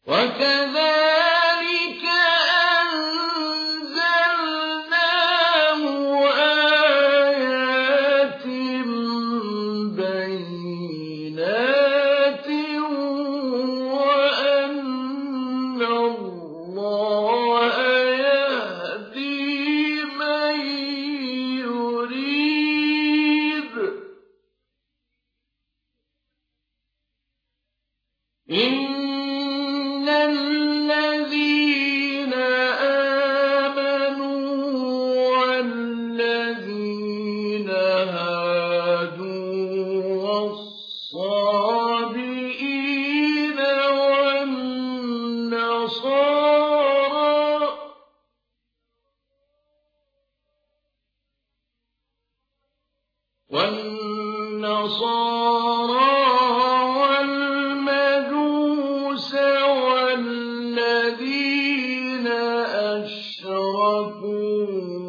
وكذلك أنزلناه آيات بينات وأن الله يهدي من يريد إن الذين آمنوا والذين هادوا والصابئين والنصارى والمجوس والذين أشركوا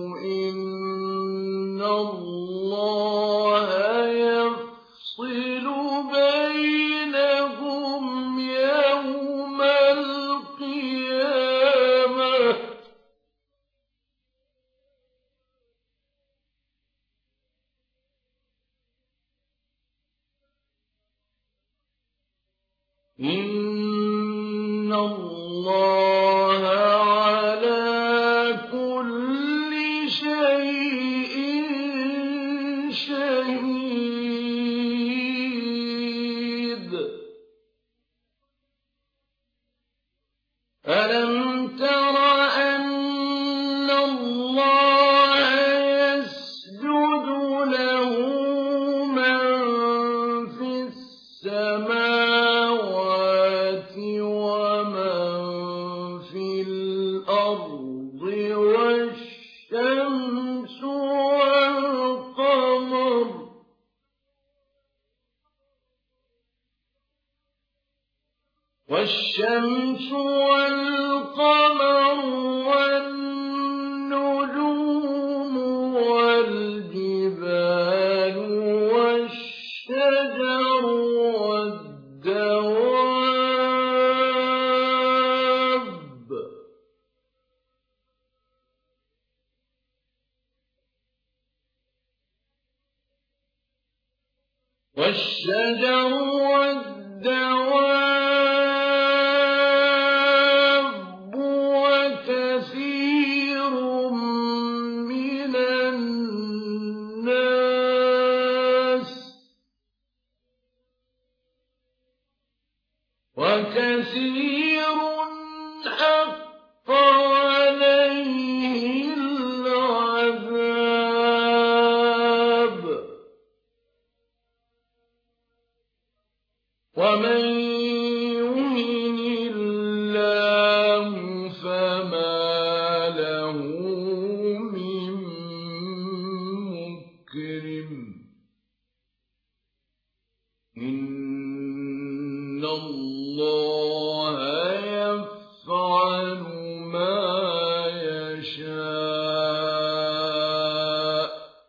إن الله يفصل بينهم يوم القيامة إن الله على كل شيء شهيد ألم تر أن الله يسجد له من في السماوات ومن في الأرض والشمس والقمر والنجوم والجبال والشجر والدواب وكثير من الناس وكثير حق عليه العذاب ومن يهن الله فما له من مكرم إن الله يفعل ما يشاء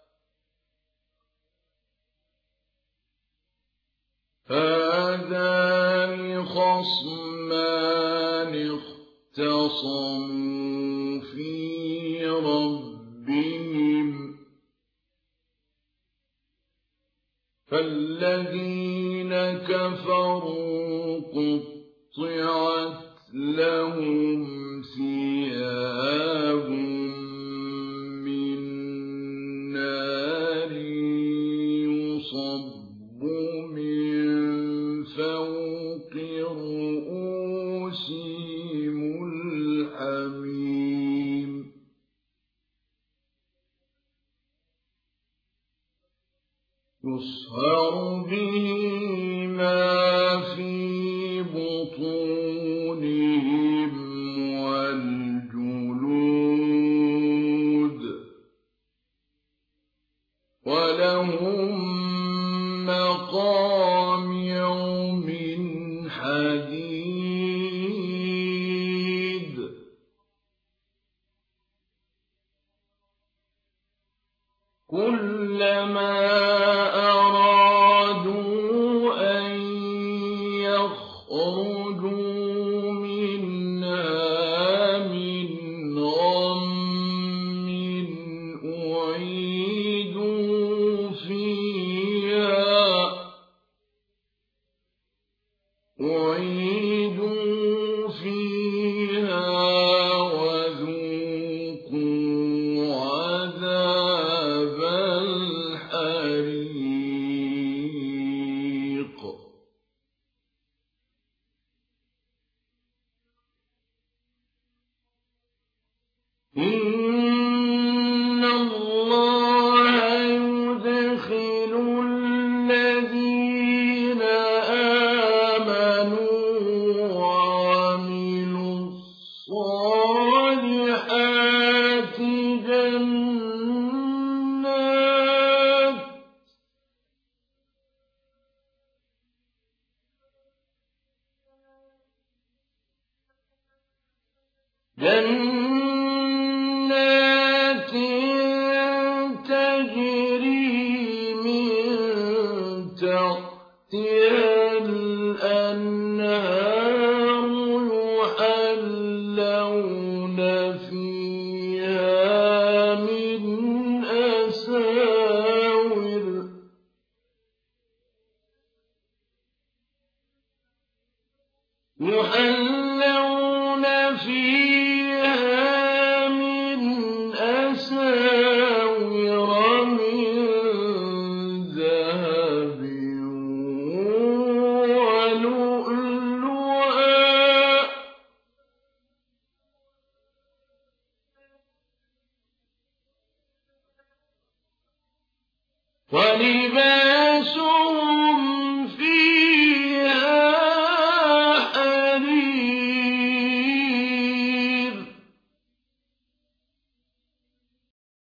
هذان خصمان اختصموا في ربهم فالذين كفروا قطعت لهم ثياب من نار يصب من فوق رؤوسهم الحميم يصهر به ما في بطونهم والجلود ولهم مقامع من حديد كلما أرادوا أن يخرجوا أعيدوا فيها وذوقوا عذاب الحريق إن الله يدخل الذين آمنوا وعملوا الصالحات جنات تجري من تحتها الأنهار يحلون فيها من أساور من ذهب ولؤلؤا ولباسهم